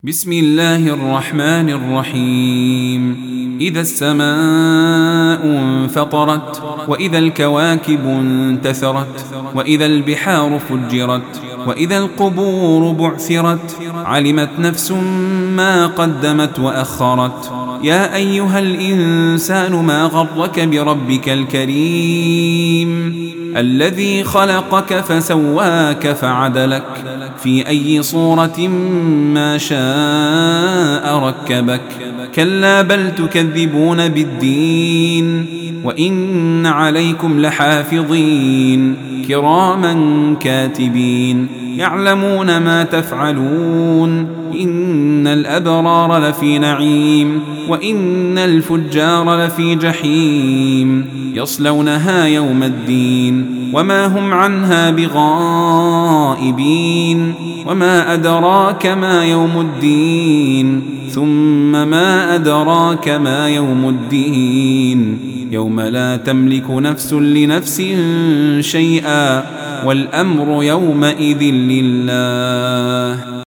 بسم الله الرحمن الرحيم. إذا السماء انفطرت وإذا الكواكب انتثرت وإذا البحار فجرت وإذا القبور بعثرت علمت نفس ما قدمت وأخرت. يا أيها الإنسان ما غرك بربك الكريم الذي خلقك فسواك فعدلك في أي صورة ما شاء ركبك. كلا بل تكذبون بالدين وإن عليكم لحافظين كراما كاتبين يعلمون ما تفعلون. إن الأبرار لفي نعيم وإن الفجار لفي جحيم يصلونها يوم الدين وما هم عنها بغائبين. وما أدراك ما يوم الدين ثم ما أدراك ما يوم الدين يوم لا تملك نفس لنفس شيئا والأمر يومئذ لله.